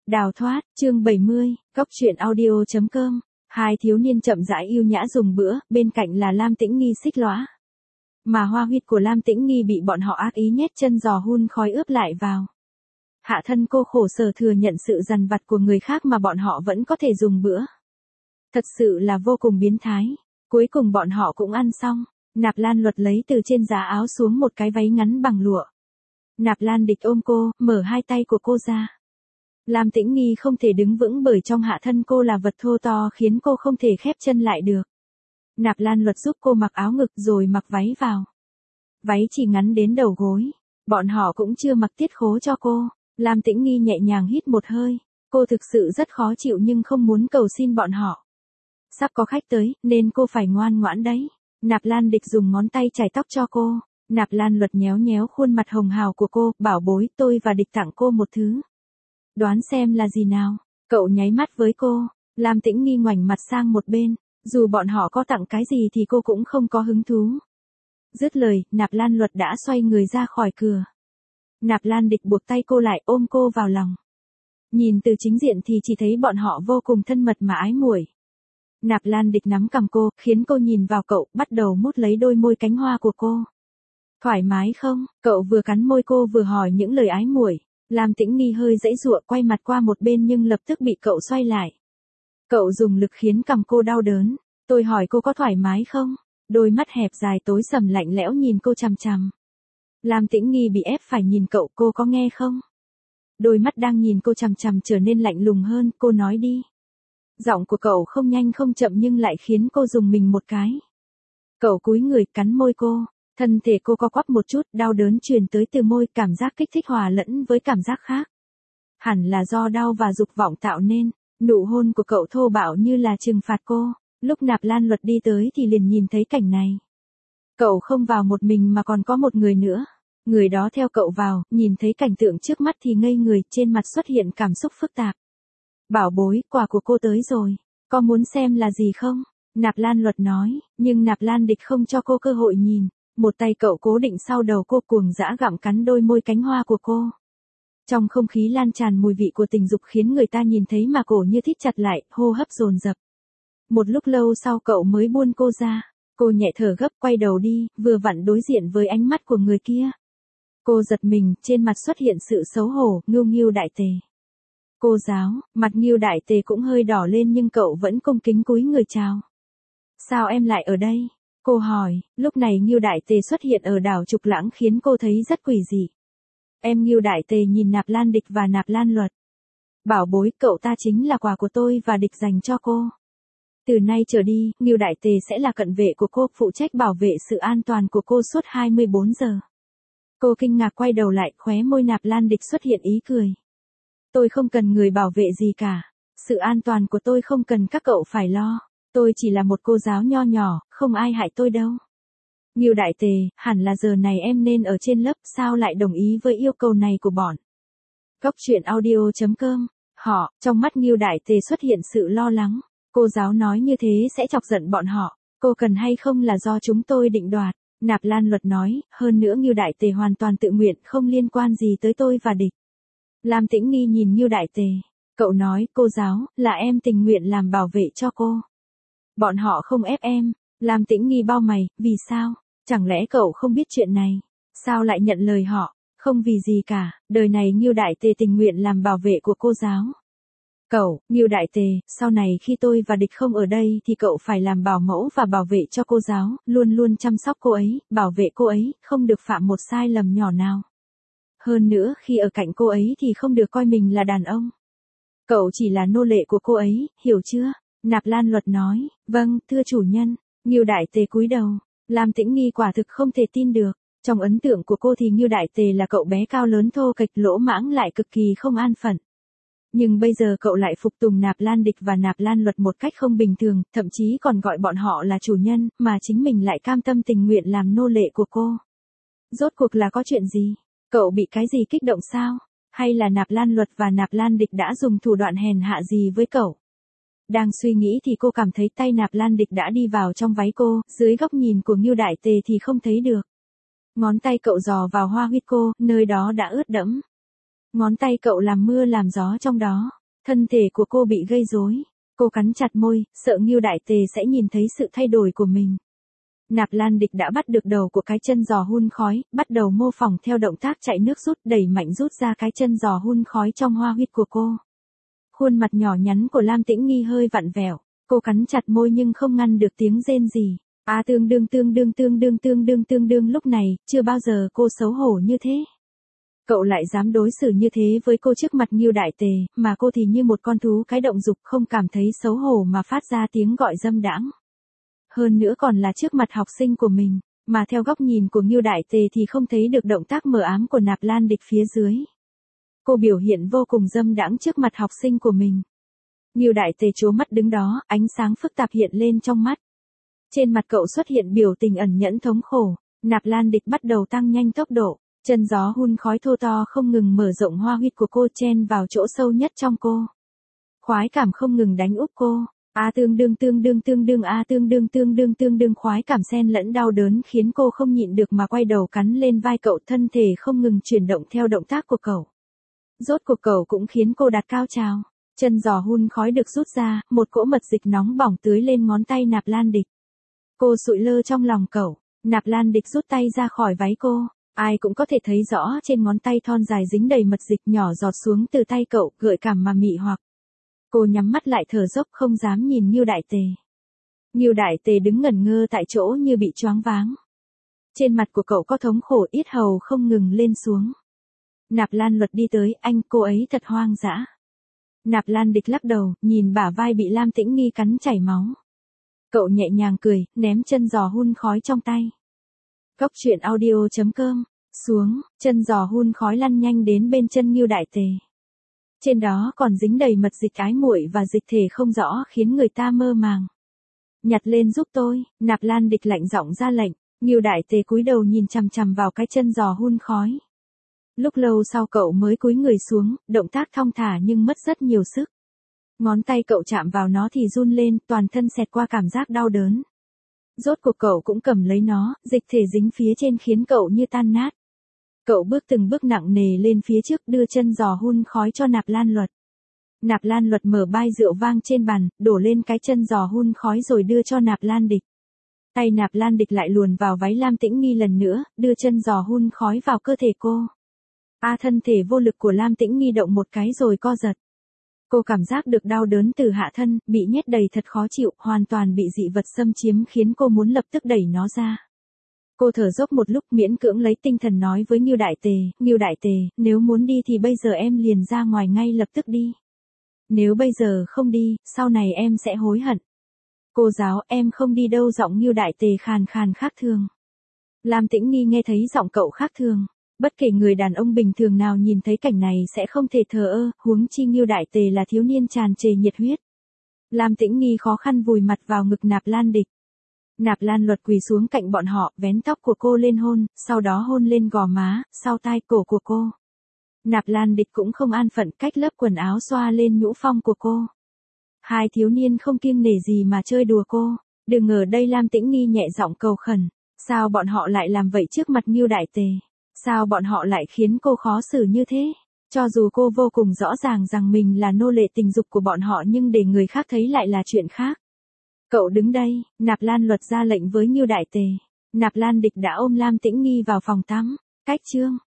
Đào thoát, chương 70, Cóc truyện audio.com. Hai thiếu niên chậm rãi yêu nhã dùng bữa, bên cạnh là Lam Tĩnh Nghi xích lõa. Mà hoa huyết của Lam Tĩnh Nghi bị bọn họ ác ý nhét chân giò hun khói ướp lại vào. Hạ thân cô khổ sở thừa nhận sự dằn vặt của người khác mà bọn họ vẫn có thể dùng bữa. Thật sự là vô cùng biến thái. Cuối cùng bọn họ cũng ăn xong. Nạp Lan Luật lấy từ trên giá áo xuống một cái váy ngắn bằng lụa. Nạp Lan Địch ôm cô, mở hai tay của cô ra. Lam Tĩnh Nghi không thể đứng vững bởi trong hạ thân cô là vật thô to khiến cô không thể khép chân lại được. Nạp Lan Luật giúp cô mặc áo ngực rồi mặc váy vào. Váy chỉ ngắn đến đầu gối. Bọn họ cũng chưa mặc tiết khố cho cô. Lam Tĩnh Nghi nhẹ nhàng hít một hơi. Cô thực sự rất khó chịu nhưng không muốn cầu xin bọn họ. Sắp có khách tới, nên cô phải ngoan ngoãn đấy. Nạp Lan Địch dùng ngón tay chải tóc cho cô. Nạp Lan Luật nhéo nhéo khuôn mặt hồng hào của cô, bảo bối, tôi và Địch tặng cô một thứ. Đoán xem là gì nào? Cậu nháy mắt với cô. Lam Tĩnh Nghi ngoảnh mặt sang một bên. Dù bọn họ có tặng cái gì thì cô cũng không có hứng thú. Dứt lời, Nạp Lan Luật đã xoay người ra khỏi cửa. Nạp Lan Địch buộc tay cô lại, ôm cô vào lòng. Nhìn từ chính diện thì chỉ thấy bọn họ vô cùng thân mật mà ái muội. Nạp Lan Địch nắm cằm cô, khiến cô nhìn vào cậu, bắt đầu mút lấy đôi môi cánh hoa của cô. Thoải mái không? Cậu vừa cắn môi cô vừa hỏi những lời ái muội. Lam Tĩnh Nghi hơi giãy giụa quay mặt qua một bên nhưng lập tức bị cậu xoay lại. Cậu dùng lực khiến cằm cô đau đớn. Tôi hỏi cô có thoải mái không? Đôi mắt hẹp dài tối sầm lạnh lẽo nhìn cô chằm chằm. Lam Tĩnh Nghi bị ép phải nhìn cậu, cô có nghe không? Đôi mắt đang nhìn cô chằm chằm trở nên lạnh lùng hơn, cô nói đi. Giọng của cậu không nhanh không chậm nhưng lại khiến cô rùng mình một cái. Cậu cúi người cắn môi cô, thân thể cô co quắp một chút, đau đớn truyền tới từ môi, cảm giác kích thích hòa lẫn với cảm giác khác. Hẳn là do đau và dục vọng tạo nên, nụ hôn của cậu thô bạo như là trừng phạt cô. Lúc Nạp Lan Luật đi tới thì liền nhìn thấy cảnh này. Cậu không vào một mình mà còn có một người nữa. Người đó theo cậu vào, nhìn thấy cảnh tượng trước mắt thì ngây người, trên mặt xuất hiện cảm xúc phức tạp. Bảo bối, quà của cô tới rồi. Có muốn xem là gì không? Nạp Lan Luật nói, nhưng Nạp Lan Địch không cho cô cơ hội nhìn. Một tay cậu cố định sau đầu cô cuồng dã gặm cắn đôi môi cánh hoa của cô. Trong không khí lan tràn mùi vị của tình dục khiến người ta nhìn thấy mà cổ như thít chặt lại, hô hấp dồn dập. Một lúc lâu sau cậu mới buông cô ra. Cô nhẹ thở gấp quay đầu đi, vừa vặn đối diện với ánh mắt của người kia. Cô giật mình, trên mặt xuất hiện sự xấu hổ, Ngưu Đại Tề. Cô giáo, mặt Ngưu Đại Tề cũng hơi đỏ lên nhưng cậu vẫn cung kính cúi người chào. Sao em lại ở đây? Cô hỏi, lúc này Ngưu Đại Tề xuất hiện ở đảo Trục Lãng khiến cô thấy rất quỷ dị. Em Ngưu Đại Tề nhìn Nạp Lan Địch và Nạp Lan Luật. Bảo bối, cậu ta chính là quà của tôi và Địch dành cho cô. Từ nay trở đi, Ngưu Đại Tề sẽ là cận vệ của cô, phụ trách bảo vệ sự an toàn của cô suốt 24 giờ. Cô kinh ngạc quay đầu lại, khóe môi Nạp Lan Địch xuất hiện ý cười. Tôi không cần người bảo vệ gì cả. Sự an toàn của tôi không cần các cậu phải lo. Tôi chỉ là một cô giáo nho nhỏ, không ai hại tôi đâu. Ngưu Đại Tề, hẳn là giờ này em nên ở trên lớp, sao lại đồng ý với yêu cầu này của bọn? Cóc truyện audio.com. Họ, trong mắt Ngưu Đại Tề xuất hiện sự lo lắng. Cô giáo nói như thế sẽ chọc giận bọn họ. Cô cần hay không là do chúng tôi định đoạt. Nạp Lan Luật nói, hơn nữa Ngưu Đại Tề hoàn toàn tự nguyện, không liên quan gì tới tôi và Địch. Lam Tĩnh Nghi nhìn Ngưu Đại Tề. Cậu nói, cô giáo, là em tình nguyện làm bảo vệ cho cô. Bọn họ không ép em. Lam Tĩnh Nghi bao mày, vì sao? Chẳng lẽ cậu không biết chuyện này? Sao lại nhận lời họ? Không vì gì cả, đời này Ngưu Đại Tề tình nguyện làm bảo vệ của cô giáo. Cậu, Ngưu Đại Tề, sau này khi tôi và Địch không ở đây thì cậu phải làm bảo mẫu và bảo vệ cho cô giáo, luôn luôn chăm sóc cô ấy, bảo vệ cô ấy, không được phạm một sai lầm nhỏ nào. Hơn nữa, khi ở cạnh cô ấy thì không được coi mình là đàn ông. Cậu chỉ là nô lệ của cô ấy, hiểu chưa? Nạp Lan Luật nói, vâng, thưa chủ nhân. Ngưu Đại Tề cúi đầu. Lam Tĩnh Nghi quả thực không thể tin được. Trong ấn tượng của cô thì Ngưu Đại Tề là cậu bé cao lớn thô kệch lỗ mãng lại cực kỳ không an phận. Nhưng bây giờ cậu lại phục tùng Nạp Lan Địch và Nạp Lan Luật một cách không bình thường, thậm chí còn gọi bọn họ là chủ nhân, mà chính mình lại cam tâm tình nguyện làm nô lệ của cô. Rốt cuộc là có chuyện gì? Cậu bị cái gì kích động sao? Hay là Nạp Lan Luật và Nạp Lan Địch đã dùng thủ đoạn hèn hạ gì với cậu? Đang suy nghĩ thì cô cảm thấy tay Nạp Lan Địch đã đi vào trong váy cô, dưới góc nhìn của Ngưu Đại Tề thì không thấy được. Ngón tay cậu dò vào hoa huyết cô, nơi đó đã ướt đẫm. Ngón tay cậu làm mưa làm gió trong đó. Thân thể của cô bị gây rối. Cô cắn chặt môi, sợ Ngưu Đại Tề sẽ nhìn thấy sự thay đổi của mình. Nạp Lan Địch đã bắt được đầu của cái chân giò hun khói, bắt đầu mô phỏng theo động tác chạy nước rút, đẩy mạnh rút ra cái chân giò hun khói trong hoa huyết của cô. Khuôn mặt nhỏ nhắn của Lam Tĩnh Nghi hơi vặn vẹo, cô cắn chặt môi nhưng không ngăn được tiếng rên rỉ. Tương đương lúc này, chưa bao giờ cô xấu hổ như thế. Cậu lại dám đối xử như thế với cô trước mặt Ngưu Đại Tề, mà cô thì như một con thú cái động dục không cảm thấy xấu hổ mà phát ra tiếng gọi dâm đãng. Hơn nữa còn là trước mặt học sinh của mình, mà theo góc nhìn của Ngưu Đại Tề thì không thấy được động tác mờ ám của Nạp Lan Địch phía dưới. Cô biểu hiện vô cùng dâm đãng trước mặt học sinh của mình. Ngưu Đại Tề trố mắt đứng đó, ánh sáng phức tạp hiện lên trong mắt. Trên mặt cậu xuất hiện biểu tình ẩn nhẫn thống khổ, Nạp Lan Địch bắt đầu tăng nhanh tốc độ, chân gió hun khói thô to không ngừng mở rộng hoa huyết của cô chen vào chỗ sâu nhất trong cô. Khoái cảm không ngừng đánh úp cô. Tương đương khoái cảm xen lẫn đau đớn khiến cô không nhịn được mà quay đầu cắn lên vai cậu, thân thể không ngừng chuyển động theo động tác của cậu. Rốt cuộc cậu cũng khiến cô đạt cao trào. Chân giò hun khói được rút ra, một cỗ mật dịch nóng bỏng tưới lên ngón tay Nạp Lan Địch. Cô sụi lơ trong lòng cậu, Nạp Lan Địch rút tay ra khỏi váy cô. Ai cũng có thể thấy rõ trên ngón tay thon dài dính đầy mật dịch nhỏ giọt xuống từ tay cậu, gợi cảm mà mị hoặc. Cô nhắm mắt lại thở dốc không dám nhìn Ngưu Đại Tề. Ngưu Đại Tề đứng ngẩn ngơ tại chỗ như bị choáng váng. Trên mặt của cậu có thống khổ, yết hầu không ngừng lên xuống. Nạp Lan Luật đi tới, anh, cô ấy thật hoang dã. Nạp Lan Địch lắc đầu, nhìn bả vai bị Lam Tĩnh Nghi cắn chảy máu. Cậu nhẹ nhàng cười, ném chân giò hun khói trong tay. Góc truyện audio.com, xuống, chân giò hun khói lăn nhanh đến bên chân Ngưu Đại Tề. Trên đó còn dính đầy mật dịch ái muội và dịch thể không rõ khiến người ta mơ màng. Nhặt lên giúp tôi, Nạp Lan Địch lạnh giọng ra lệnh, Ngưu Đại Tề cúi đầu nhìn chằm chằm vào cái chân giò hun khói. Lúc lâu sau cậu mới cúi người xuống, động tác thong thả nhưng mất rất nhiều sức. Ngón tay cậu chạm vào nó thì run lên, toàn thân xẹt qua cảm giác đau đớn. Rốt cuộc cậu cũng cầm lấy nó, dịch thể dính phía trên khiến cậu như tan nát. Cậu bước từng bước nặng nề lên phía trước, đưa chân giò hun khói cho Nạp Lan Luật. Nạp Lan Luật mở bai rượu vang trên bàn, đổ lên cái chân giò hun khói rồi đưa cho Nạp Lan Địch. Tay Nạp Lan Địch lại luồn vào váy Lam Tĩnh Nghi lần nữa, đưa chân giò hun khói vào cơ thể cô. Thân thể vô lực của Lam Tĩnh Nghi động một cái rồi co giật. Cô cảm giác được đau đớn từ hạ thân, bị nhét đầy thật khó chịu, hoàn toàn bị dị vật xâm chiếm khiến cô muốn lập tức đẩy nó ra. Cô thở dốc một lúc miễn cưỡng lấy tinh thần nói với Ngưu Đại Tề, nếu muốn đi thì bây giờ em liền ra ngoài ngay lập tức đi. Nếu bây giờ không đi, sau này em sẽ hối hận. Cô giáo, em không đi đâu, giọng Ngưu Đại Tề khàn khàn khác thường. Lam Tĩnh Nghi nghe thấy giọng cậu khác thường. Bất kể người đàn ông bình thường nào nhìn thấy cảnh này sẽ không thể thờ ơ, huống chi Ngưu Đại Tề là thiếu niên tràn trề nhiệt huyết. Lam Tĩnh Nghi khó khăn vùi mặt vào ngực Nạp Lan Địch. Nạp Lan Luật quỳ xuống cạnh bọn họ, vén tóc của cô lên hôn, sau đó hôn lên gò má, sau tai, cổ của cô. Nạp Lan Địch cũng không an phận, cách lớp quần áo xoa lên nhũ phong của cô. Hai thiếu niên không kiêng nể gì mà chơi đùa cô. Đừng ở đây, Lam Tĩnh Nghi nhẹ giọng cầu khẩn. Sao bọn họ lại làm vậy trước mặt Ngưu Đại Tề? Sao bọn họ lại khiến cô khó xử như thế? Cho dù cô vô cùng rõ ràng rằng mình là nô lệ tình dục của bọn họ nhưng để người khác thấy lại là chuyện khác. Cậu đứng đây, Nạp Lan Luật ra lệnh với Ngưu Đại Tề. Nạp Lan Địch đã ôm Lam Tĩnh Nghi vào phòng tắm. Cách chương.